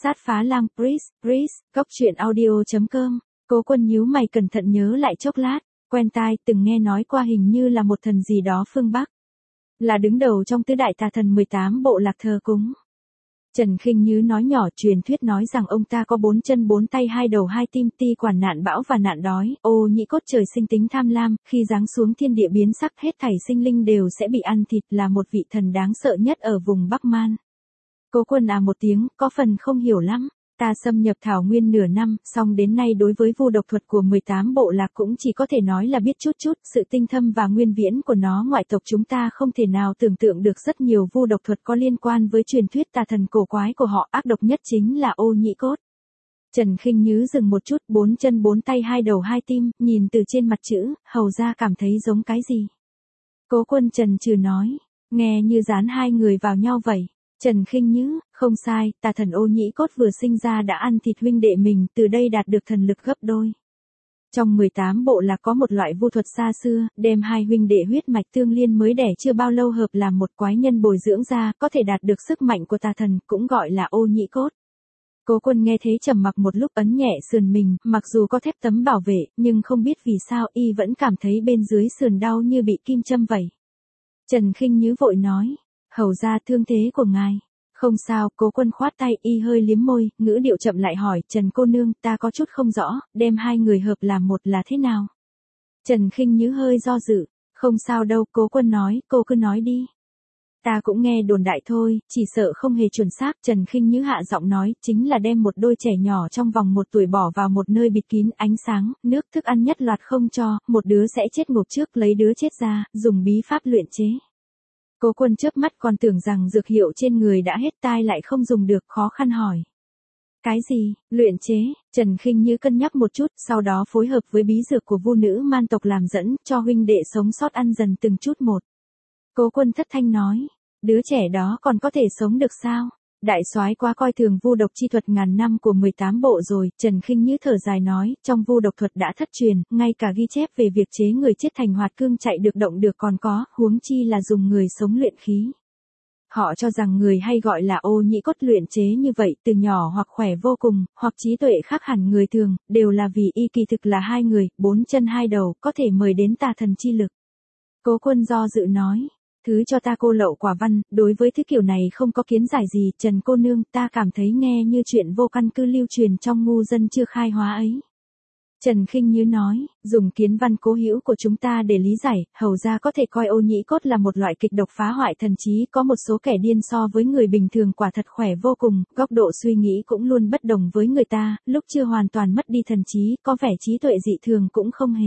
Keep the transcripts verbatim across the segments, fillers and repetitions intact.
Sát phá lang Pris, Pris, góc truyện audio.com. Cố Quân nhíu mày cẩn thận nhớ lại chốc lát, quen tai, từng nghe nói qua hình như là một thần gì đó phương Bắc. Là đứng đầu trong tứ đại tà thần mười tám bộ lạc thờ cúng. Trần Khinh Như nói nhỏ, truyền thuyết nói rằng ông ta có bốn chân bốn tay hai đầu hai tim, ti quản nạn bão và nạn đói, ô nhĩ cốt trời sinh tính tham lam, khi giáng xuống thiên địa biến sắc hết thảy sinh linh đều sẽ bị ăn thịt, là một vị thần đáng sợ nhất ở vùng Bắc Man. Cố Quân à một tiếng, có phần không hiểu lắm. Ta xâm nhập Thảo Nguyên nửa năm, song đến nay đối với vu độc thuật của mười tám bộ lạc cũng chỉ có thể nói là biết chút chút, sự tinh thâm và nguyên viễn của nó ngoại tộc chúng ta không thể nào tưởng tượng được. Rất nhiều vu độc thuật có liên quan với truyền thuyết tà thần cổ quái của họ, ác độc nhất chính là ô nhĩ cốt. Trần Khinh Như dừng một chút, bốn chân bốn tay hai đầu hai tim, nhìn từ trên mặt chữ, hầu ra cảm thấy giống cái gì. Cố Quân trần trừ nói, nghe như dán hai người vào nhau vậy. Trần Khinh Như, không sai, tà thần ô nhĩ cốt vừa sinh ra đã ăn thịt huynh đệ mình, từ đây đạt được thần lực gấp đôi. Trong mười tám bộ lạc có một loại vu thuật xa xưa, đem hai huynh đệ huyết mạch tương liên mới đẻ chưa bao lâu hợp làm một quái nhân bồi dưỡng ra, có thể đạt được sức mạnh của tà thần, cũng gọi là ô nhĩ cốt. Cố Quân nghe thế trầm mặc một lúc, ấn nhẹ sườn mình, mặc dù có thép tấm bảo vệ, nhưng không biết vì sao y vẫn cảm thấy bên dưới sườn đau như bị kim châm vậy. Trần Khinh Như vội nói, hầu ra thương thế của ngài. Không sao, Cố Quân khoát tay, y hơi liếm môi, ngữ điệu chậm lại hỏi, Trần cô nương, ta có chút không rõ, đem hai người hợp làm một là thế nào? Trần Khinh Như hơi do dự, không sao đâu, Cố Quân nói, cô cứ nói đi. Ta cũng nghe đồn đại thôi, chỉ sợ không hề chuẩn xác. Trần Khinh Như hạ giọng nói, chính là đem một đôi trẻ nhỏ trong vòng một tuổi bỏ vào một nơi bịt kín, ánh sáng, nước, thức ăn nhất loạt không cho, một đứa sẽ chết ngộp trước, lấy đứa chết ra, dùng bí pháp luyện chế. Cố Quân chớp mắt, còn tưởng rằng dược hiệu trên người đã hết, tai lại không dùng được, khó khăn hỏi. Cái gì, luyện chế? Trần Khinh Như cân nhắc một chút, sau đó phối hợp với bí dược của vu nữ man tộc làm dẫn, cho huynh đệ sống sót ăn dần từng chút một. Cố Quân thất thanh nói, đứa trẻ đó còn có thể sống được sao? Đại soái quá coi thường vu độc chi thuật ngàn năm của mười tám bộ rồi. Trần Khinh Như thở dài nói, trong vu độc thuật đã thất truyền, ngay cả ghi chép về việc chế người chết thành hoạt cương chạy được động được còn có, huống chi là dùng người sống luyện khí. Họ cho rằng người hay gọi là ô nhĩ cốt luyện chế như vậy, từ nhỏ hoặc khỏe vô cùng, hoặc trí tuệ khác hẳn người thường, đều là vì y kỳ thực là hai người, bốn chân hai đầu, có thể mời đến tà thần chi lực. Cố Quân do dự nói, thứ cho ta cô lậu quả văn, đối với thứ kiểu này không có kiến giải gì. Trần cô nương, ta cảm thấy nghe như chuyện vô căn cứ lưu truyền trong ngu dân chưa khai hóa ấy. Trần Khinh Như nói, dùng kiến văn cố hữu của chúng ta để lý giải, hầu ra có thể coi ô nhĩ cốt là một loại kịch độc phá hoại thần trí, có một số kẻ điên so với người bình thường quả thật khỏe vô cùng, góc độ suy nghĩ cũng luôn bất đồng với người ta, lúc chưa hoàn toàn mất đi thần trí, có vẻ trí tuệ dị thường cũng không hề.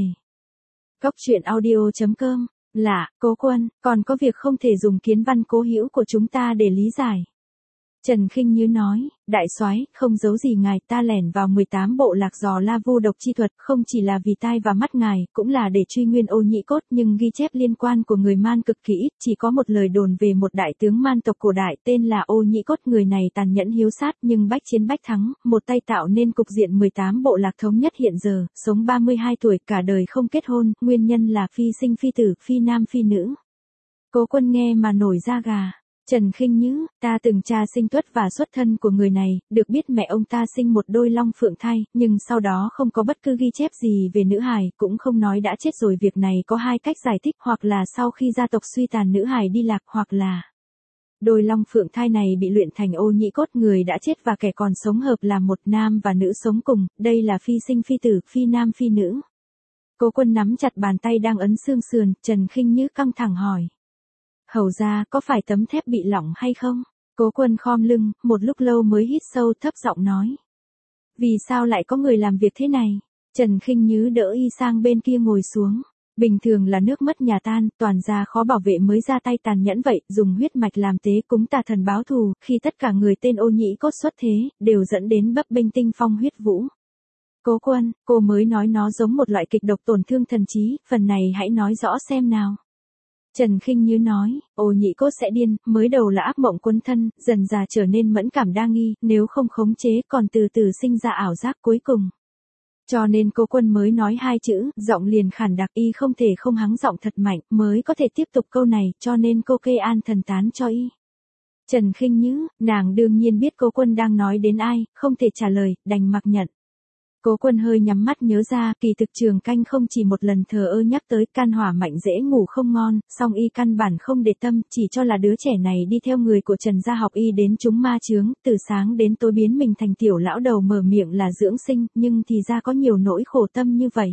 Góc truyện audio.com. Lạ, Cố Quân, còn có việc không thể dùng kiến văn cố hữu của chúng ta để lý giải. Trần Khinh Như nói, đại soái, không giấu gì ngài, ta lẻn vào mười tám bộ lạc dò la vu độc chi thuật, không chỉ là vì tai và mắt ngài, cũng là để truy nguyên ô nhĩ cốt, nhưng ghi chép liên quan của người Man cực kỳ ít, chỉ có một lời đồn về một đại tướng Man tộc cổ đại tên là ô nhĩ cốt. Người này tàn nhẫn hiếu sát nhưng bách chiến bách thắng, một tay tạo nên cục diện mười tám bộ lạc thống nhất hiện giờ, sống ba mươi hai tuổi, cả đời không kết hôn, nguyên nhân là phi sinh phi tử, phi nam phi nữ. Cố Quân nghe mà nổi da gà. Trần Khinh Như, ta từng tra sinh tuất và xuất thân của người này, được biết mẹ ông ta sinh một đôi long phượng thai, nhưng sau đó không có bất cứ ghi chép gì về nữ hài, cũng không nói đã chết rồi. Việc này có hai cách giải thích, hoặc là sau khi gia tộc suy tàn nữ hài đi lạc, hoặc là đôi long phượng thai này bị luyện thành ô nhĩ cốt, người đã chết và kẻ còn sống hợp là một nam và nữ sống cùng, đây là phi sinh phi tử, phi nam phi nữ. Cố Quân nắm chặt bàn tay đang ấn xương sườn, Trần Khinh Như căng thẳng hỏi. Hầu ra, có phải tấm thép bị lỏng hay không? Cố Quân khom lưng, một lúc lâu mới hít sâu, thấp giọng nói. Vì sao lại có người làm việc thế này? Trần Khinh Như đỡ y sang bên kia ngồi xuống. Bình thường là nước mất nhà tan, toàn gia khó bảo vệ mới ra tay tàn nhẫn vậy, dùng huyết mạch làm tế cúng tà thần báo thù, khi tất cả người tên ô nhĩ cốt xuất thế, đều dẫn đến bấp bênh tinh phong huyết vũ. Cố Quân, cô mới nói nó giống một loại kịch độc tổn thương thần trí, phần này hãy nói rõ xem nào. Trần Khinh Như nói, ô nhĩ cốt sẽ điên, mới đầu là ác mộng quấn thân, dần dà trở nên mẫn cảm đa nghi, nếu không khống chế còn từ từ sinh ra ảo giác cuối cùng. Cho nên Cố Quân mới nói hai chữ, giọng liền khản đặc, y không thể không hắng giọng thật mạnh, mới có thể tiếp tục câu này, cho nên cô kê an thần tán cho y. Trần Khinh Nhứ, nàng đương nhiên biết Cố Quân đang nói đến ai, không thể trả lời, đành mặc nhận. Cố Quân hơi nhắm mắt nhớ ra, kỳ thực Trường Canh không chỉ một lần thờ ơ nhắc tới can hỏa mạnh dễ ngủ không ngon, song y căn bản không để tâm, chỉ cho là đứa trẻ này đi theo người của Trần gia học y đến chúng ma chướng, từ sáng đến tối biến mình thành tiểu lão đầu mở miệng là dưỡng sinh, nhưng thì ra có nhiều nỗi khổ tâm như vậy.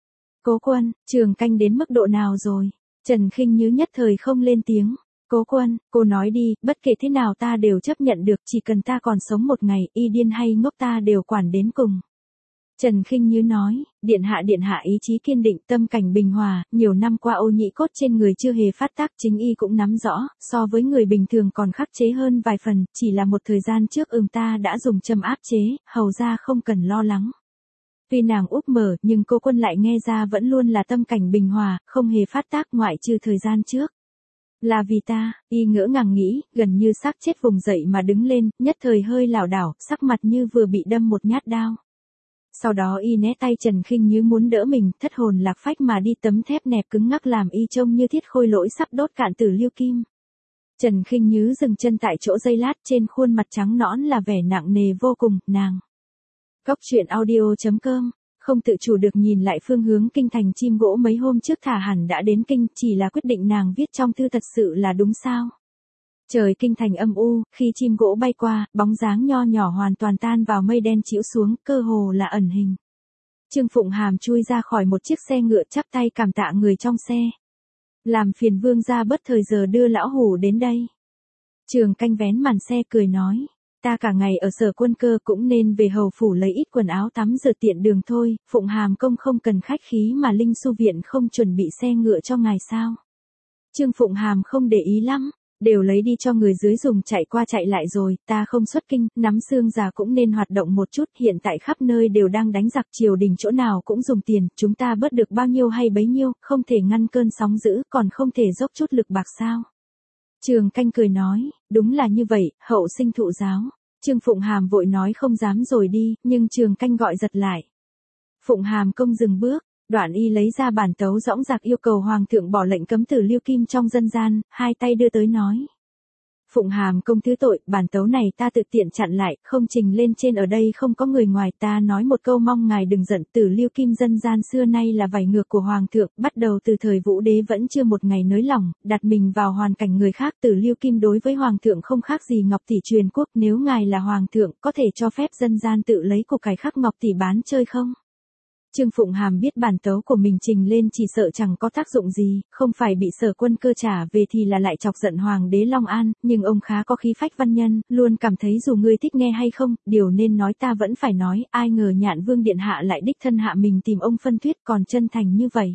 Cố Quân, Trường Canh đến mức độ nào rồi? Trần Khinh Nhứ nhất thời không lên tiếng. Cố Quân, cô nói đi, bất kể thế nào ta đều chấp nhận được, chỉ cần ta còn sống một ngày, y điên hay ngốc ta đều quản đến cùng. Trần Khinh Nhứ nói, điện hạ điện hạ ý chí kiên định, tâm cảnh bình hòa, nhiều năm qua ô nhĩ cốt trên người chưa hề phát tác, chính y cũng nắm rõ, so với người bình thường còn khắc chế hơn vài phần, chỉ là một thời gian trước ừm ta đã dùng châm áp chế, hầu ra không cần lo lắng. Tuy nàng úp mở, nhưng Cố Quân lại nghe ra vẫn luôn là tâm cảnh bình hòa, không hề phát tác ngoại trừ thời gian trước. Là vì ta, y ngỡ ngàng nghĩ, gần như xác chết vùng dậy mà đứng lên, nhất thời hơi lảo đảo, sắc mặt như vừa bị đâm một nhát đao. Sau đó y né tay Trần Khinh Nhứ muốn đỡ mình, thất hồn lạc phách mà đi, tấm thép nẹp cứng ngắc làm y trông như thiết khôi lỗi sắp đốt cạn tử liêu kim. Trần Khinh Nhứ dừng chân tại chỗ giây lát, trên khuôn mặt trắng nõn là vẻ nặng nề vô cùng, nàng. Góc truyện audio chấm com, không tự chủ được nhìn lại phương hướng kinh thành chim gỗ mấy hôm trước thả hẳn đã đến kinh, chỉ là quyết định nàng viết trong thư thật sự là đúng sao. Trời kinh thành âm u, khi chim gỗ bay qua, bóng dáng nho nhỏ hoàn toàn tan vào mây đen chĩu xuống, cơ hồ là ẩn hình. Trương Phụng Hàm chui ra khỏi một chiếc xe ngựa chắp tay cảm tạ người trong xe. Làm phiền vương gia bất thời giờ đưa lão hủ đến đây. Trường Canh vén màn xe cười nói, ta cả ngày ở Sở Quân Cơ cũng nên về hầu phủ lấy ít quần áo tắm rửa tiện đường thôi, Phụng Hàm công không cần khách khí mà Linh Su viện không chuẩn bị xe ngựa cho ngài sao. Trương Phụng Hàm không để ý lắm. Đều lấy đi cho người dưới dùng, chạy qua chạy lại rồi, ta không xuất kinh, nắm xương già cũng nên hoạt động một chút, hiện tại khắp nơi đều đang đánh giặc, triều đình chỗ nào cũng dùng tiền, chúng ta bớt được bao nhiêu hay bấy nhiêu, không thể ngăn cơn sóng dữ, còn không thể dốc chút lực bạc sao. Trường Canh cười nói, đúng là như vậy, hậu sinh thụ giáo. Trương Phụng Hàm vội nói không dám rồi đi, nhưng Trường Canh gọi giật lại. Phụng Hàm công dừng bước. Đoạn y lấy ra bản tấu dõng dạc yêu cầu hoàng thượng bỏ lệnh cấm tử liêu kim trong dân gian, hai tay đưa tới nói. Phụng Hàm công thứ tội, bản tấu này ta tự tiện chặn lại, không trình lên trên, ở đây không có người ngoài, ta nói một câu mong ngài đừng giận, tử liêu kim dân gian xưa nay là vảy ngược của hoàng thượng, bắt đầu từ thời Vũ đế vẫn chưa một ngày nới lỏng, đặt mình vào hoàn cảnh người khác, tử liêu kim đối với hoàng thượng không khác gì ngọc tỷ truyền quốc, nếu ngài là hoàng thượng, có thể cho phép dân gian tự lấy của cải khắc ngọc tỷ bán chơi không? Trương Phụng Hàm biết bản tấu của mình trình lên chỉ sợ chẳng có tác dụng gì, không phải bị Sở Quân Cơ trả về thì là lại chọc giận hoàng đế Long An, nhưng ông khá có khí phách văn nhân, luôn cảm thấy dù ngươi thích nghe hay không, điều nên nói ta vẫn phải nói, ai ngờ Nhạn Vương điện hạ lại đích thân hạ mình tìm ông phân thuyết còn chân thành như vậy.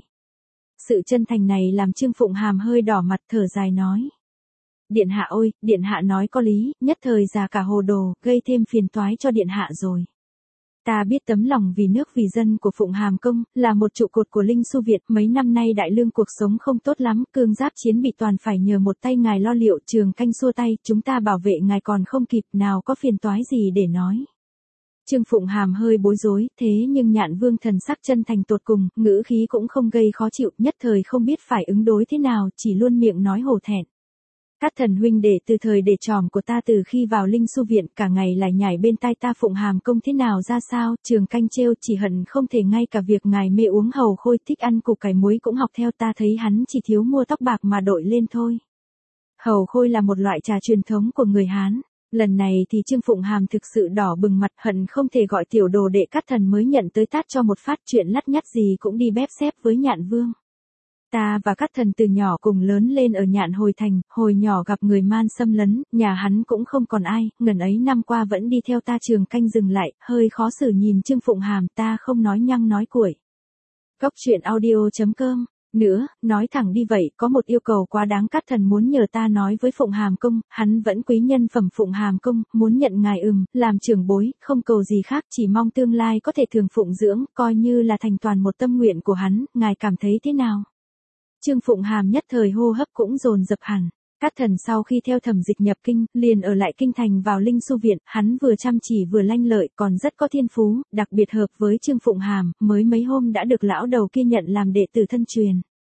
Sự chân thành này làm Trương Phụng Hàm hơi đỏ mặt, thở dài nói. Điện hạ ôi, điện hạ nói có lý, nhất thời già cả hồ đồ, gây thêm phiền toái cho điện hạ rồi. Ta biết tấm lòng vì nước vì dân của Phụng Hàm công, là một trụ cột của Linh Su Việt, mấy năm nay đại lương cuộc sống không tốt lắm, cương giáp chiến bị toàn phải nhờ một tay ngài lo liệu. Trường Canh xua tay, chúng ta bảo vệ ngài còn không kịp, nào có phiền toái gì để nói. Trương Phụng Hàm hơi bối rối, thế nhưng Nhạn Vương thần sắc chân thành tột cùng, ngữ khí cũng không gây khó chịu, nhất thời không biết phải ứng đối thế nào, chỉ luôn miệng nói hổ thẹn. Các thần huynh đệ từ thời để tròm của ta từ khi vào Linh Su viện cả ngày lại nhảy bên tai ta Phụng Hàm công thế nào ra sao, Trường Canh trêu, chỉ hận không thể ngay cả việc ngài mê uống hầu khôi thích ăn củ cải muối cũng học theo, ta thấy hắn chỉ thiếu mua tóc bạc mà đội lên thôi. Hầu khôi là một loại trà truyền thống của người Hán. Lần này thì Trương Phụng Hàm thực sự đỏ bừng mặt, hận không thể gọi tiểu đồ đệ Cát Thần mới nhận tới tát cho một phát, chuyện lắt nhắt gì cũng đi bép xép với Nhạn Vương. Ta và Cát Thần từ nhỏ cùng lớn lên ở Nhạn Hồi Thành, hồi nhỏ gặp người man xâm lấn, nhà hắn cũng không còn ai, ngần ấy năm qua vẫn đi theo ta. Trường Canh dừng lại, hơi khó xử nhìn Trương Phụng Hàm, ta không nói nhăng nói cuội. Góc truyện audio chấm com, nữa, nói thẳng đi vậy, có một yêu cầu quá đáng Cát Thần muốn nhờ ta nói với Phụng Hàm công, hắn vẫn quý nhân phẩm Phụng Hàm công, muốn nhận ngài ừm, làm trưởng bối, không cầu gì khác, chỉ mong tương lai có thể thường phụng dưỡng, coi như là thành toàn một tâm nguyện của hắn, ngài cảm thấy thế nào? Trương Phụng Hàm nhất thời hô hấp cũng dồn dập hẳn. Cát Thần sau khi theo Thẩm Dịch nhập kinh, liền ở lại kinh thành vào Linh Su viện, hắn vừa chăm chỉ vừa lanh lợi, còn rất có thiên phú, đặc biệt hợp với Trương Phụng Hàm, mới mấy hôm đã được lão đầu kia nhận làm đệ tử thân truyền.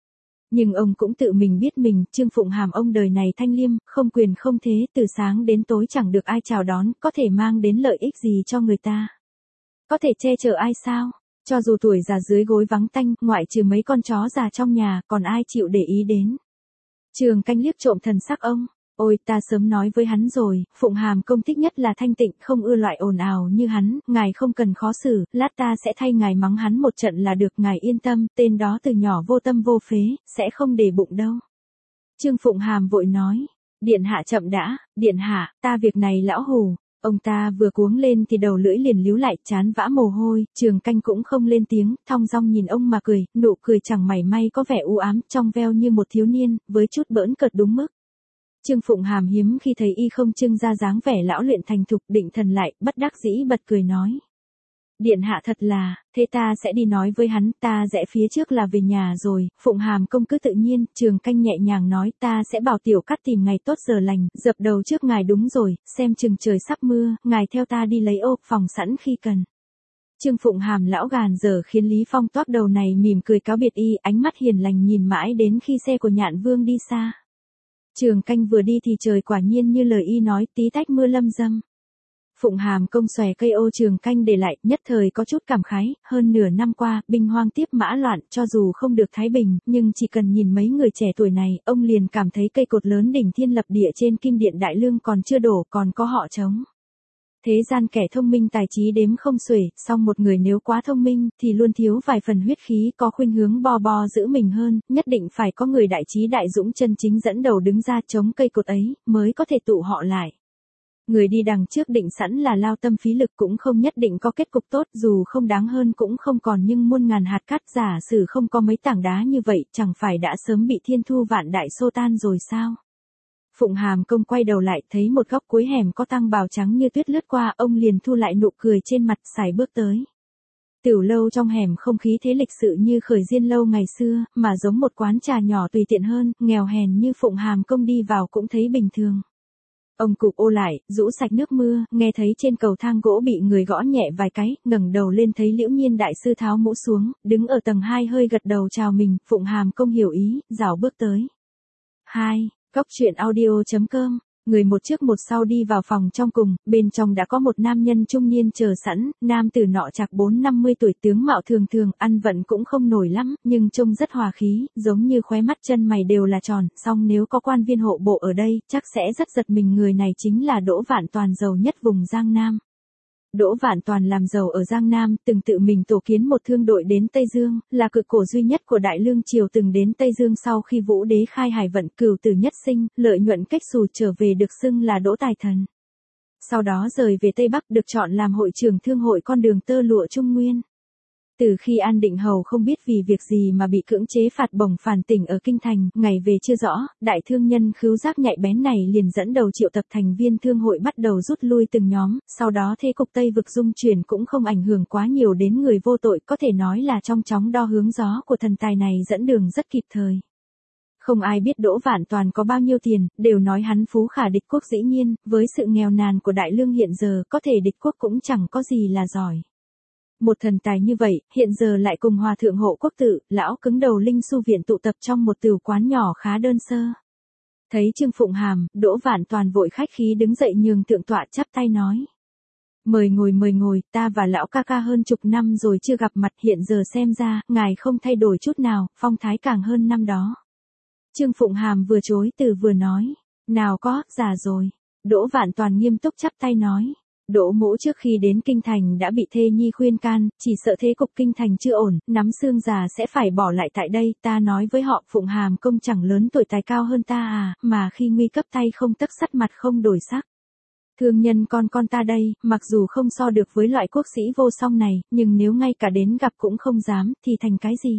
Nhưng ông cũng tự mình biết mình, Trương Phụng Hàm ông đời này thanh liêm, không quyền không thế, từ sáng đến tối chẳng được ai chào đón, có thể mang đến lợi ích gì cho người ta. Có thể che chở ai sao? Cho dù tuổi già dưới gối vắng tanh, ngoại trừ mấy con chó già trong nhà, còn ai chịu để ý đến. Trường Canh liếc trộm thần sắc ông. Ôi, ta sớm nói với hắn rồi, Phụng Hàm công thích nhất là thanh tịnh, không ưa loại ồn ào như hắn, ngài không cần khó xử, lát ta sẽ thay ngài mắng hắn một trận là được, ngài yên tâm, tên đó từ nhỏ vô tâm vô phế, sẽ không để bụng đâu. Trương Phụng Hàm vội nói, điện hạ chậm đã, điện hạ, ta việc này lão hù. Ông ta vừa cuống lên thì đầu lưỡi liền líu lại, chán vã mồ hôi, Trường Canh cũng không lên tiếng, thong dong nhìn ông mà cười, nụ cười chẳng mảy may có vẻ u ám, trong veo như một thiếu niên, với chút bỡn cợt đúng mức. Trương Phụng Hàm hiếm khi thấy y không trưng ra dáng vẻ lão luyện thành thục, định thần lại, bất đắc dĩ bật cười nói. Điện hạ thật là, thế ta sẽ đi nói với hắn, ta rẽ phía trước là về nhà rồi. Phụng Hàm công cứ tự nhiên, Trường Canh nhẹ nhàng nói, ta sẽ bảo Tiểu Cát tìm ngày tốt giờ lành, dập đầu trước ngài. Đúng rồi, xem chừng trời sắp mưa, ngài theo ta đi lấy ô, phòng sẵn khi cần. Trương Phụng Hàm lão gàn dở khiến Lý Phong toác đầu này mỉm cười cáo biệt y, ánh mắt hiền lành nhìn mãi đến khi xe của Nhạn Vương đi xa. Trường Canh vừa đi thì trời quả nhiên như lời y nói, tí tách mưa lâm dâm. Phụng Hàm công xòe cây ô Trường Canh để lại, nhất thời có chút cảm khái, hơn nửa năm qua, binh hoang tiếp mã loạn, cho dù không được thái bình, nhưng chỉ cần nhìn mấy người trẻ tuổi này, ông liền cảm thấy cây cột lớn đỉnh thiên lập địa trên kim điện đại lương còn chưa đổ, còn có họ chống. Thế gian kẻ thông minh tài trí đếm không xuể, song một người nếu quá thông minh, thì luôn thiếu vài phần huyết khí, có khuynh hướng bo bo giữ mình hơn, nhất định phải có người đại trí đại dũng chân chính dẫn đầu đứng ra chống cây cột ấy, mới có thể tụ họ lại. Người đi đằng trước định sẵn là lao tâm phí lực cũng không nhất định có kết cục tốt, dù không đáng hơn cũng không còn, nhưng muôn ngàn hạt cát, giả sử không có mấy tảng đá như vậy, chẳng phải đã sớm bị thiên thu vạn đại xô tan rồi sao? Phụng Hàm công quay đầu lại, thấy một góc cuối hẻm có tăng bào trắng như tuyết lướt qua, ông liền thu lại nụ cười trên mặt, sải bước tới. Tiểu lâu trong hẻm không khí thế lịch sự như khởi diên lâu ngày xưa, mà giống một quán trà nhỏ tùy tiện hơn, nghèo hèn như Phụng Hàm công đi vào cũng thấy bình thường. Ông cụp ô lại, rũ sạch nước mưa, nghe thấy trên cầu thang gỗ bị người gõ nhẹ vài cái, ngẩng đầu lên thấy Liễu Nhiên đại sư tháo mũ xuống, đứng ở tầng hai hơi gật đầu chào mình, Phụng Hàm công hiểu ý, rảo bước tới. hai. Cóc truyện audio chấm com, người một trước một sau đi vào phòng trong cùng, bên trong đã có một nam nhân trung niên chờ sẵn, nam tử nọ chạc bốn năm mươi tuổi, tướng mạo thường thường, ăn vận cũng không nổi lắm, nhưng trông rất hòa khí, giống như khóe mắt chân mày đều là tròn, song nếu có quan viên hộ bộ ở đây, chắc sẽ rất giật mình. Người này chính là Đỗ Vạn Toàn, giàu nhất vùng Giang Nam. Đỗ Vạn Toàn làm giàu ở Giang Nam, từng tự mình tổ kiến một thương đội đến Tây Dương, là cự cổ duy nhất của Đại Lương triều từng đến Tây Dương sau khi Vũ Đế khai hải vận, cửu tử nhất sinh, lợi nhuận cách xù trở về được xưng là Đỗ Tài Thần. Sau đó rời về Tây Bắc, được chọn làm hội trưởng thương hội con đường tơ lụa Trung Nguyên. Từ khi An Định Hầu không biết vì việc gì mà bị cưỡng chế phạt bổng phản tỉnh ở Kinh Thành, ngày về chưa rõ, đại thương nhân khứu giác nhạy bén này liền dẫn đầu triệu tập thành viên thương hội bắt đầu rút lui từng nhóm, sau đó thế cục Tây vực dung chuyển cũng không ảnh hưởng quá nhiều đến người vô tội, có thể nói là trong chóng đo hướng gió của thần tài này dẫn đường rất kịp thời. Không ai biết Đỗ Vạn Toàn có bao nhiêu tiền, đều nói hắn phú khả địch quốc, dĩ nhiên, với sự nghèo nàn của Đại Lương hiện giờ, có thể địch quốc cũng chẳng có gì là giỏi. Một thần tài như vậy, hiện giờ lại cùng Hòa thượng Hộ Quốc Tự, lão cứng đầu Linh Su Viện tụ tập trong một tửu quán nhỏ khá đơn sơ. Thấy Trương Phụng Hàm, Đỗ Vạn Toàn vội khách khí đứng dậy nhường thượng tọa, chắp tay nói. Mời ngồi mời ngồi, ta và lão ca ca hơn chục năm rồi chưa gặp mặt, hiện giờ xem ra, ngài không thay đổi chút nào, phong thái càng hơn năm đó. Trương Phụng Hàm vừa chối từ vừa nói, nào có, già rồi. Đỗ Vạn Toàn nghiêm túc chắp tay nói. Đỗ mỗ trước khi đến Kinh Thành đã bị thê nhi khuyên can, chỉ sợ thế cục Kinh Thành chưa ổn, nắm xương già sẽ phải bỏ lại tại đây, ta nói với họ Phụng Hàm công chẳng lớn tuổi tài cao hơn ta à, mà khi nguy cấp tay không tấc sắt mặt không đổi sắc. Thương nhân con con ta đây, mặc dù không so được với loại quốc sĩ vô song này, nhưng nếu ngay cả đến gặp cũng không dám, thì thành cái gì?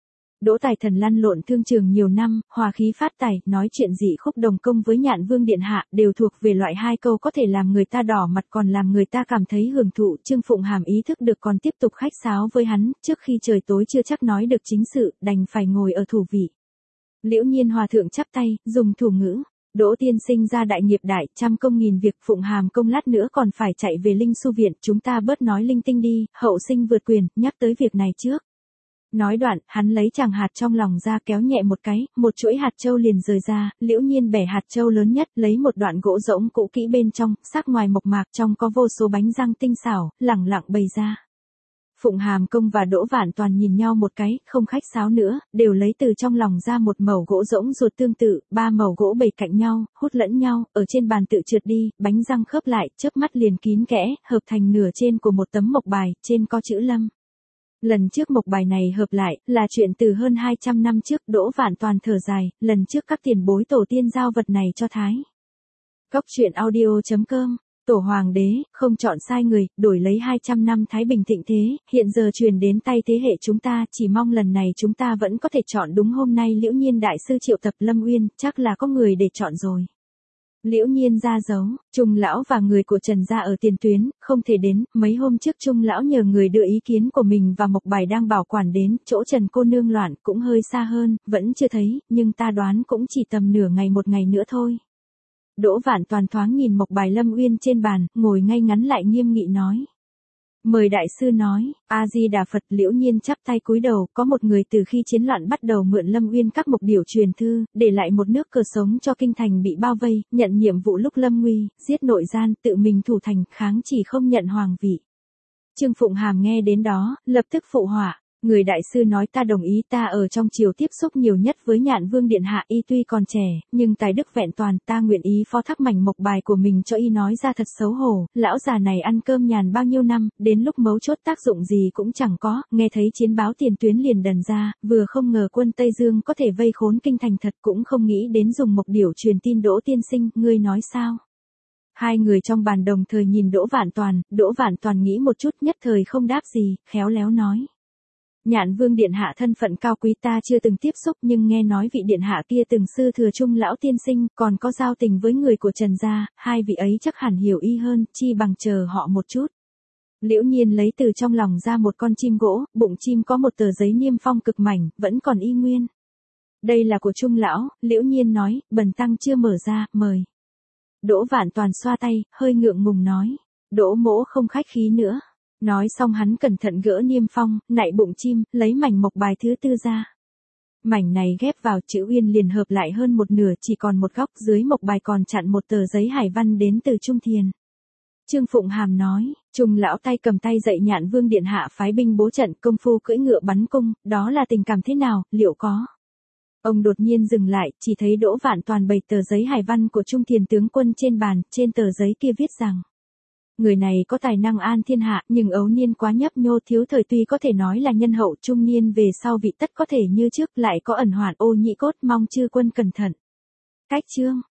Đỗ Tài Thần lăn lộn thương trường nhiều năm, hòa khí phát tài, nói chuyện dị khúc đồng công với Nhạn Vương điện hạ, đều thuộc về loại hai câu có thể làm người ta đỏ mặt còn làm người ta cảm thấy hưởng thụ. Trương Phụng Hàm ý thức được còn tiếp tục khách sáo với hắn, trước khi trời tối chưa chắc nói được chính sự, đành phải ngồi ở thủ vị. Liễu Nhiên hòa thượng chắp tay, dùng thủ ngữ. Đỗ tiên sinh ra đại nghiệp đại, trăm công nghìn việc, Phụng Hàm công lát nữa còn phải chạy về Linh Su Viện, chúng ta bớt nói linh tinh đi, hậu sinh vượt quyền, nhắc tới việc này trước. Nói đoạn, hắn lấy chàng hạt trong lòng ra kéo nhẹ một cái, một chuỗi hạt châu liền rời ra, Liễu Nhiên bẻ hạt châu lớn nhất, lấy một đoạn gỗ rỗng cũ kỹ bên trong, sắc ngoài mộc mạc trong có vô số bánh răng tinh xảo, lẳng lặng bày ra. Phụng Hàm Công và Đỗ Vạn Toàn nhìn nhau một cái, không khách sáo nữa, đều lấy từ trong lòng ra một mẩu gỗ rỗng ruột tương tự, ba mẩu gỗ bày cạnh nhau, hút lẫn nhau, ở trên bàn tự trượt đi, bánh răng khớp lại, chớp mắt liền kín kẽ, hợp thành nửa trên của một tấm mộc bài, trên có chữ Lâm. Lần trước mộc bài này hợp lại, là chuyện từ hơn hai trăm năm trước. Đỗ Vạn Toàn thở dài, lần trước các tiền bối tổ tiên giao vật này cho Thái. Cốc truyện audio chấm com. Tổ hoàng đế, không chọn sai người, đổi lấy hai trăm năm thái bình thịnh thế, hiện giờ truyền đến tay thế hệ chúng ta, chỉ mong lần này chúng ta vẫn có thể chọn đúng. Hôm nay Liễu Nhiên đại sư triệu tập Lâm Uyên, chắc là có người để chọn rồi. Liễu Nhiên ra dấu, Trung lão và người của Trần gia ở tiền tuyến, không thể đến, mấy hôm trước Trung lão nhờ người đưa ý kiến của mình và mộc bài đang bảo quản đến, chỗ Trần cô nương loạn, cũng hơi xa hơn, vẫn chưa thấy, nhưng ta đoán cũng chỉ tầm nửa ngày một ngày nữa thôi. Đỗ Vạn Toàn thoáng nhìn mộc bài Lâm Uyên trên bàn, ngồi ngay ngắn lại nghiêm nghị nói. Mời đại sư nói, A-di-đà Phật. Liễu Nhiên chắp tay cúi đầu, có một người từ khi chiến loạn bắt đầu mượn Lâm Uyên các mộc điểu truyền thư, để lại một nước cờ sống cho kinh thành bị bao vây, nhận nhiệm vụ lúc lâm nguy, giết nội gian, tự mình thủ thành, kháng chỉ không nhận hoàng vị. Trương Phụng Hàm nghe đến đó, lập tức phụ họa. Người đại sư nói ta đồng ý, ta ở trong triều tiếp xúc nhiều nhất với Nhạn Vương điện hạ, y tuy còn trẻ, nhưng tài đức vẹn toàn, ta nguyện ý phó thác mảnh mộc bài của mình cho y. Nói ra thật xấu hổ, lão già này ăn cơm nhàn bao nhiêu năm, đến lúc mấu chốt tác dụng gì cũng chẳng có, nghe thấy chiến báo tiền tuyến liền đần ra, vừa không ngờ quân Tây Dương có thể vây khốn kinh thành thật, cũng không nghĩ đến dùng mộc điểu truyền tin. Đỗ tiên sinh, ngươi nói sao? Hai người trong bàn đồng thời nhìn Đỗ Vạn Toàn, Đỗ Vạn Toàn nghĩ một chút nhất thời không đáp gì, khéo léo nói. Nhạn Vương điện hạ thân phận cao quý ta chưa từng tiếp xúc, nhưng nghe nói vị điện hạ kia từng sư thừa Trung lão tiên sinh, còn có giao tình với người của Trần gia, hai vị ấy chắc hẳn hiểu y hơn, chi bằng chờ họ một chút. Liễu Nhiên lấy từ trong lòng ra một con chim gỗ, bụng chim có một tờ giấy niêm phong cực mảnh, vẫn còn y nguyên. Đây là của Trung lão. Liễu Nhiên nói, bần tăng chưa mở ra, mời. Đỗ Vạn Toàn xoa tay, hơi ngượng ngùng nói, Đỗ mỗ không khách khí nữa. Nói xong hắn cẩn thận gỡ niêm phong, nạy bụng chim, lấy mảnh mộc bài thứ tư ra. Mảnh này ghép vào, chữ Uyên liền hợp lại hơn một nửa, chỉ còn một góc, dưới mộc bài còn chặn một tờ giấy hải văn đến từ Trung Thiền. Trương Phụng Hàm nói, Trung lão tay cầm tay dạy Nhạn Vương điện hạ phái binh bố trận, công phu cưỡi ngựa bắn cung, đó là tình cảm thế nào, liệu có? Ông đột nhiên dừng lại, chỉ thấy Đỗ Vạn Toàn bày tờ giấy hải văn của Trung Thiền tướng quân trên bàn, trên tờ giấy kia viết rằng. Người này có tài năng an thiên hạ, nhưng ấu niên quá nhấp nhô, thiếu thời, tuy có thể nói là nhân hậu, trung niên về sau vị tất có thể như trước, lại có ẩn hoạn ô nhị cốt, mong chư quân cẩn thận. Cách chương